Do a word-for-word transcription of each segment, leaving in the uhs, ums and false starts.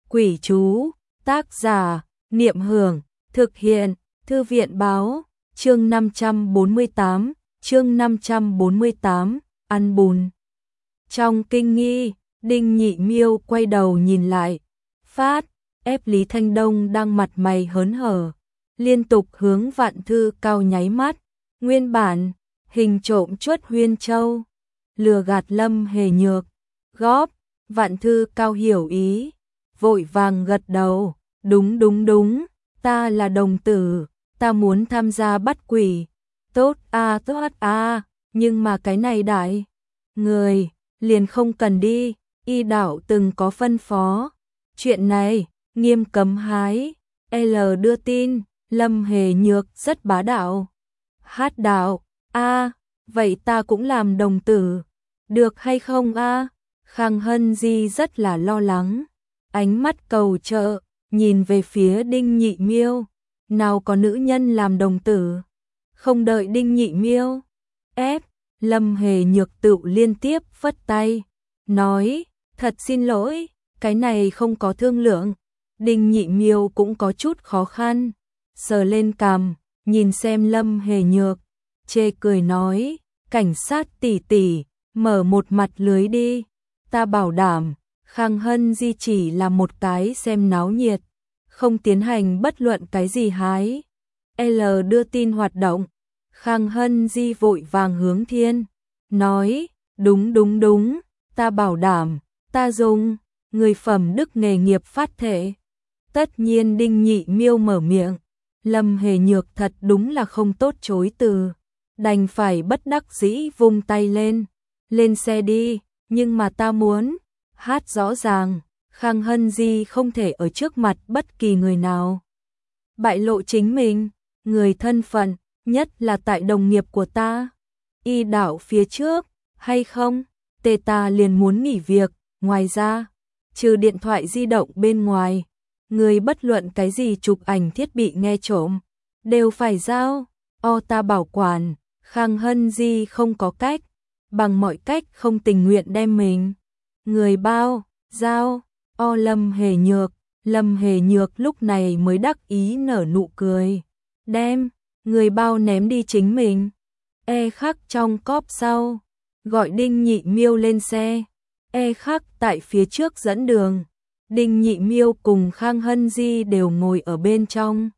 Quỷ chú, tác giả, Niệm Hưởng, thực hiện, Thư viện báo, chương năm trăm bốn mươi tám, chương năm trăm bốn mươi tám, ăn bùn. Trong kinh nghi, Đinh Nhị Miêu quay đầu nhìn lại, phát, ép Lý Thanh Đông đang mặt mày hớn hở, liên tục hướng Vạn Thư Cao nháy mắt, nguyên bản, hình trộm chuất Huyên Châu, lừa gạt Lâm Hề Nhược, góp, Vạn Thư Cao hiểu ý, vội vàng gật đầu, đúng đúng đúng, ta là đồng tử, ta muốn tham gia bắt quỷ, tốt a tốt a, nhưng mà cái này đại, người, liền không cần đi, y đạo từng có phân phó, chuyện này, nghiêm cấm hái, L đưa tin, Lâm Hề Nhược rất bá đạo, hát đạo, a, vậy ta cũng làm đồng tử, được hay không a? Khang Hân Di rất là lo lắng, ánh mắt cầu trợ, nhìn về phía Đinh Nhị Miêu, nào có nữ nhân làm đồng tử, không đợi Đinh Nhị Miêu, ép, Lâm Hề Nhược tự liên tiếp phất tay, nói, thật xin lỗi, cái này không có thương lượng, Đinh Nhị Miêu cũng có chút khó khăn, sờ lên cằm, nhìn xem Lâm Hề Nhược, chê cười nói, cảnh sát tỷ tỷ, mở một mặt lưới đi, ta bảo đảm, Khang Hân Di chỉ là một cái xem náo nhiệt, không tiến hành bất luận cái gì hái. L đưa tin hoạt động, Khang Hân Di vội vàng hướng thiên, nói, đúng đúng đúng, ta bảo đảm, ta dùng, người phẩm đức nghề nghiệp phát thể. Tất nhiên Đinh Nhị Miêu mở miệng, Lâm Hề Nhược thật đúng là không tốt chối từ, đành phải bất đắc dĩ vung tay lên, lên xe đi, nhưng mà ta muốn, hát rõ ràng, Khang Hân Di không thể ở trước mặt bất kỳ người nào. Bại lộ chính mình, người thân phận, nhất là tại đồng nghiệp của ta. Y đạo phía trước, hay không, tề ta liền muốn nghỉ việc, ngoài ra, trừ điện thoại di động bên ngoài, người bất luận cái gì chụp ảnh thiết bị nghe trộm, đều phải giao, o ta bảo quản, Khang Hân Di không có cách, bằng mọi cách không tình nguyện đem mình. Người bao, giao, o Lâm Hề Nhược, Lâm Hề Nhược lúc này mới đắc ý nở nụ cười, đem, người bao ném đi chính mình, e khắc trong cốp sau, gọi Đinh Nhị Miêu lên xe, e khắc tại phía trước dẫn đường, Đinh Nhị Miêu cùng Khang Hân Di đều ngồi ở bên trong.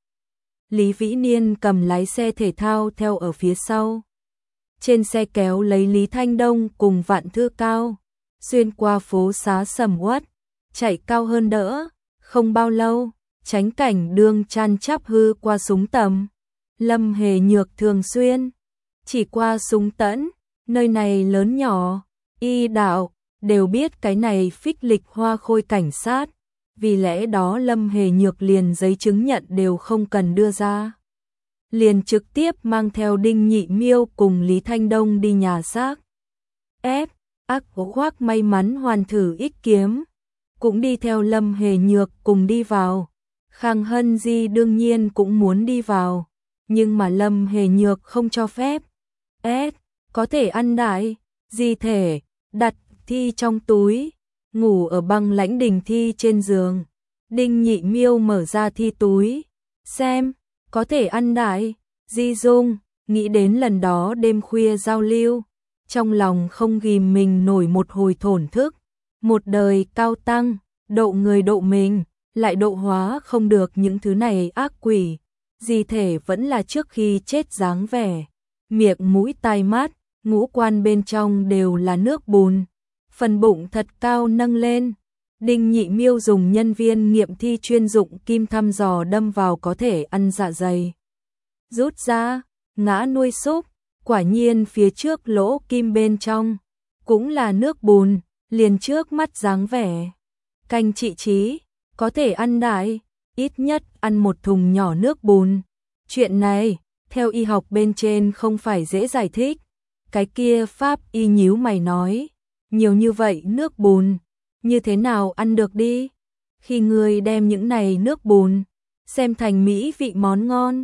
Lý Vĩ Niên cầm lái xe thể thao theo ở phía sau. Trên xe kéo lấy Lý Thanh Đông cùng Vạn Thư Cao, xuyên qua phố xá sầm uất, chạy cao hơn đỡ, không bao lâu, tránh cảnh đường chăn chắp hư qua súng tầm. Lâm Hề Nhược thường xuyên, chỉ qua súng tẫn, nơi này lớn nhỏ, y đạo, đều biết cái này phích lịch hoa khôi cảnh sát, vì lẽ đó Lâm Hề Nhược liền giấy chứng nhận đều không cần đưa ra. Liền trực tiếp mang theo Đinh Nhị Miêu cùng Lý Thanh Đông đi nhà xác. Ép, ác khoác may mắn hoàn thử ích kiếm, cũng đi theo Lâm Hề Nhược cùng đi vào. Khang Hân Di đương nhiên cũng muốn đi vào, nhưng mà Lâm Hề Nhược không cho phép. Ép, có thể ăn đại, di thể, đặt thi trong túi, ngủ ở băng lãnh đình thi trên giường. Đinh Nhị Miêu mở ra thi túi, xem, có thể ăn đại, di dung, nghĩ đến lần đó đêm khuya giao lưu, trong lòng không ghìm mình nổi một hồi thổn thức, một đời cao tăng, độ người độ mình, lại độ hóa không được những thứ này ác quỷ, di thể vẫn là trước khi chết dáng vẻ, miệng mũi tai mắt, ngũ quan bên trong đều là nước bùn, phần bụng thật cao nâng lên. Đinh Nhị Miêu dùng nhân viên nghiệm thi chuyên dụng kim thăm dò đâm vào có thể ăn dạ dày. Rút ra, ngã nuôi súc, quả nhiên phía trước lỗ kim bên trong, cũng là nước bùn, liền trước mắt dáng vẻ. Canh trị trí, có thể ăn đại, ít nhất ăn một thùng nhỏ nước bùn. Chuyện này, theo y học bên trên không phải dễ giải thích. Cái kia pháp y nhíu mày nói, nhiều như vậy nước bùn, như thế nào ăn được đi? Khi người đem những này nước bùn, xem thành mỹ vị món ngon,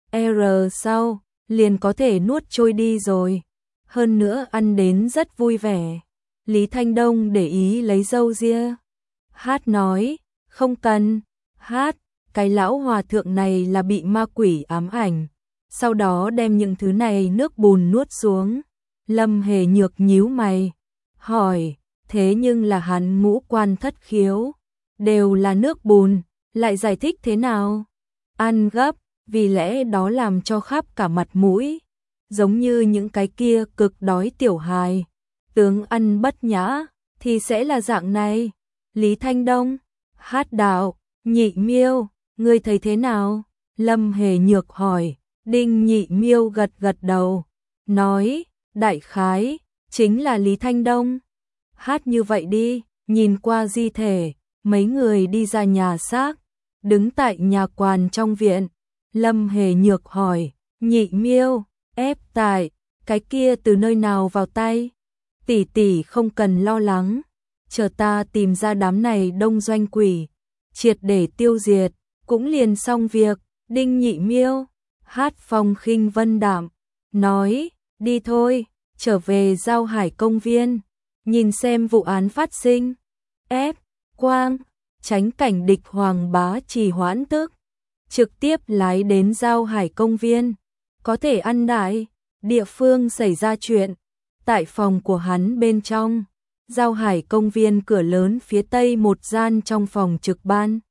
R sau, liền có thể nuốt trôi đi rồi. Hơn nữa ăn đến rất vui vẻ. Lý Thanh Đông để ý lấy râu ria. Hát nói, Không cần. Hát, cái lão hòa thượng này là bị ma quỷ ám ảnh. Sau đó đem những thứ này nước bùn nuốt xuống. Lâm Hề Nhược nhíu mày. Hỏi, thế nhưng là hắn ngũ quan thất khiếu. Đều là nước bùn, lại giải thích thế nào? Ăn gấp, vì lẽ đó làm cho khắp cả mặt mũi. Giống như những cái kia cực đói tiểu hài. Tướng ăn bất nhã, thì sẽ là dạng này. Lý Thanh Đông, Hát Đạo, Nhị Miêu, ngươi thấy thế nào? Lâm Hề Nhược hỏi. Đinh Nhị Miêu gật gật đầu, nói, đại khái, chính là Lý Thanh Đông. Hát như vậy đi, nhìn qua di thể, mấy người đi ra nhà xác, đứng tại nhà quan trong viện. Lâm Hề Nhược hỏi, Nhị Miêu, ép tại, cái kia từ nơi nào vào tay? Tỷ tỷ không cần lo lắng, chờ ta tìm ra đám này đông doanh quỷ, triệt để tiêu diệt, cũng liền xong việc. Đinh Nhị Miêu, Hát phong khinh vân đạm, nói, đi thôi, trở về Giao Hải công viên, nhìn xem vụ án phát sinh. Ép, quang, tránh cảnh địch Hoàng Bá trì hoãn tức, trực tiếp lái đến Giao Hải công viên, có thể ăn đại, địa phương xảy ra chuyện, tại phòng của hắn bên trong, Giao Hải công viên cửa lớn phía tây một gian trong phòng trực ban.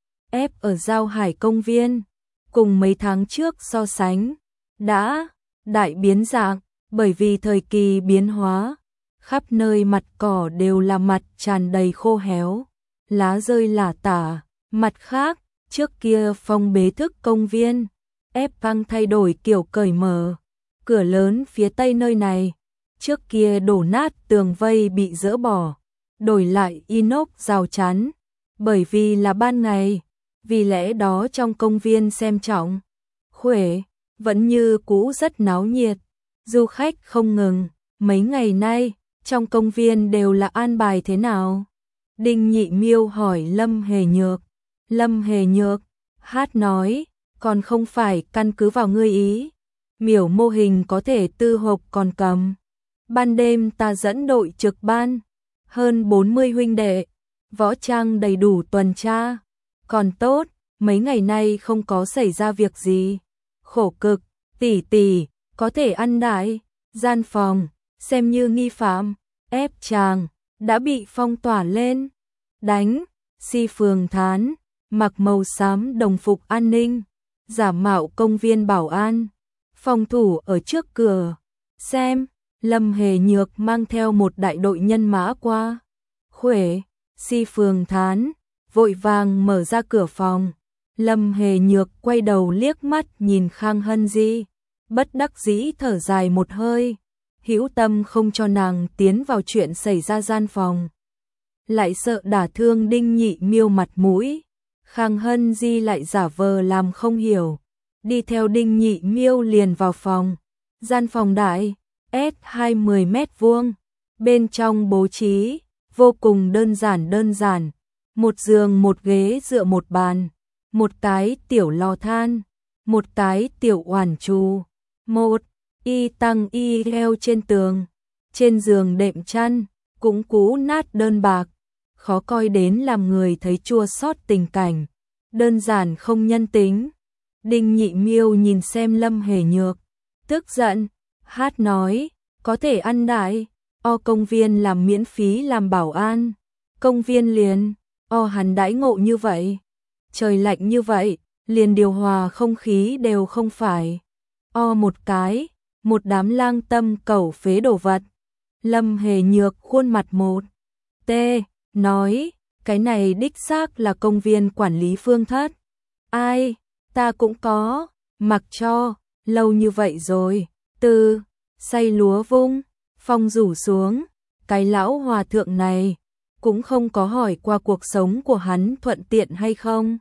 Ép ở Giao Hải công viên, cùng mấy tháng trước so sánh, đã đại biến dạng, bởi vì thời kỳ biến hóa, khắp nơi mặt cỏ đều là mặt tràn đầy khô héo, lá rơi lả tả. Mặt khác, trước kia phong bế thức công viên, ép văng thay đổi kiểu cởi mở, cửa lớn phía tây nơi này, trước kia đổ nát tường vây bị dỡ bỏ, đổi lại inox rào chắn, bởi vì là ban ngày. Vì lẽ đó trong công viên xem trọng, khuể, vẫn như cũ rất náo nhiệt, du khách không ngừng. Mấy ngày nay, trong công viên đều là an bài thế nào? Đinh Nhị Miêu hỏi Lâm Hề Nhược. Lâm Hề Nhược, Hát nói, còn không phải căn cứ vào ngươi ý. Miểu mô hình có thể tư hộp còn cầm. Ban đêm ta dẫn đội trực ban, hơn bốn mươi huynh đệ, võ trang đầy đủ tuần tra. Còn tốt, mấy ngày nay không có xảy ra việc gì. Khổ cực, tỷ tỷ, có thể ăn đại, gian phòng, xem như nghi phạm, ép chàng, đã bị phong tỏa lên. Đánh, Si Phường Thán, mặc màu xám đồng phục an ninh, giả mạo công viên bảo an, phòng thủ ở trước cửa. Xem, Lâm Hề Nhược mang theo một đại đội nhân mã qua. Khuể, Si Phường Thán, vội vàng mở ra cửa phòng. Lâm Hề Nhược quay đầu liếc mắt nhìn Khang Hân Di, bất đắc dĩ thở dài một hơi, hữu tâm không cho nàng tiến vào chuyện xảy ra gian phòng, lại sợ đả thương Đinh Nhị Miêu mặt mũi. Khang Hân Di lại giả vờ làm không hiểu, đi theo Đinh Nhị Miêu liền vào phòng. Gian phòng đại, S hai mươi mét vuông, bên trong bố trí vô cùng đơn giản đơn giản. Một giường một ghế dựa một bàn, một cái tiểu lò than, một cái tiểu oản trù, một y tăng y leo trên tường, trên giường đệm chăn, cũng cũ nát đơn bạc, khó coi đến làm người thấy chua xót tình cảnh, đơn giản không nhân tính. Đinh Nhị Miêu nhìn xem Lâm Hề Nhược, tức giận, Hát nói, có thể ăn đại, o công viên làm miễn phí làm bảo an, công viên liền. O hắn đãi ngộ như vậy, trời lạnh như vậy, liền điều hòa không khí đều không phải. O một cái, một đám lang tâm cẩu phế đồ vật. Lâm Hề Nhược khuôn mặt một T, nói, cái này đích xác là công viên quản lý Phương Thất. Ai, ta cũng có, mặc cho, lâu như vậy rồi, từ, say lúa vung, phong rủ xuống, cái lão hòa thượng này, cũng không có hỏi qua cuộc sống của hắn thuận tiện hay không.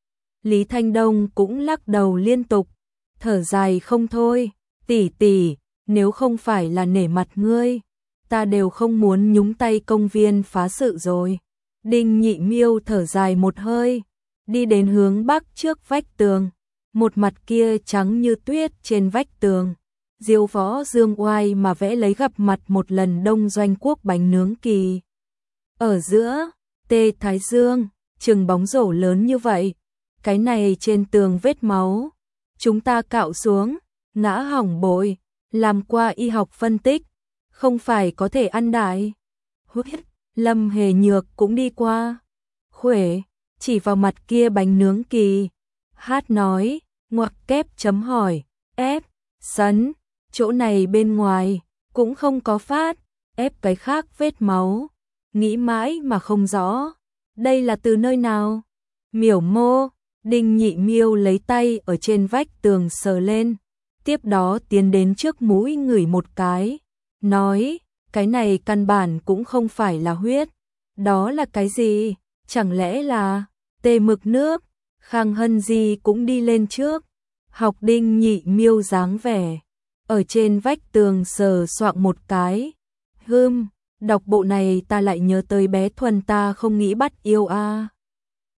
Lý Thanh Đông cũng lắc đầu liên tục, thở dài không thôi, tỷ tỷ, nếu không phải là nể mặt ngươi, ta đều không muốn nhúng tay công viên phá sự rồi. Đinh Nhị Miêu thở dài một hơi, đi đến hướng bắc trước vách tường, một mặt kia trắng như tuyết trên vách tường. Diêu Võ Dương oai mà vẽ lấy gặp mặt một lần Đông Doanh Quốc bánh nướng kỳ. Ở giữa, Tê Thái Dương, chừng bóng rổ lớn như vậy. Cái này trên tường vết máu. Chúng ta cạo xuống, ngã hỏng bội, làm qua y học phân tích, không phải có thể ăn đại. Huyết, Lâm Hề Nhược cũng đi qua. Khuể, chỉ vào mặt kia bánh nướng Kỳ. Hát nói, ngoặc kép chấm hỏi, ép, sấn, chỗ này bên ngoài, cũng không có phát, ép cái khác vết máu. Nghĩ mãi mà không rõ, đây là từ nơi nào? Miểu Mô, Đinh Nhị Miêu lấy tay ở trên vách tường sờ lên, tiếp đó tiến đến trước mũi ngửi một cái, nói, cái này căn bản cũng không phải là huyết, đó là cái gì? Chẳng lẽ là tê mực nước? Khang Hân Di cũng đi lên trước, học Đinh Nhị Miêu dáng vẻ, ở trên vách tường sờ soạng một cái. Hừm, đọc bộ này ta lại nhớ tới bé Thuần ta không nghĩ bắt yêu a. À.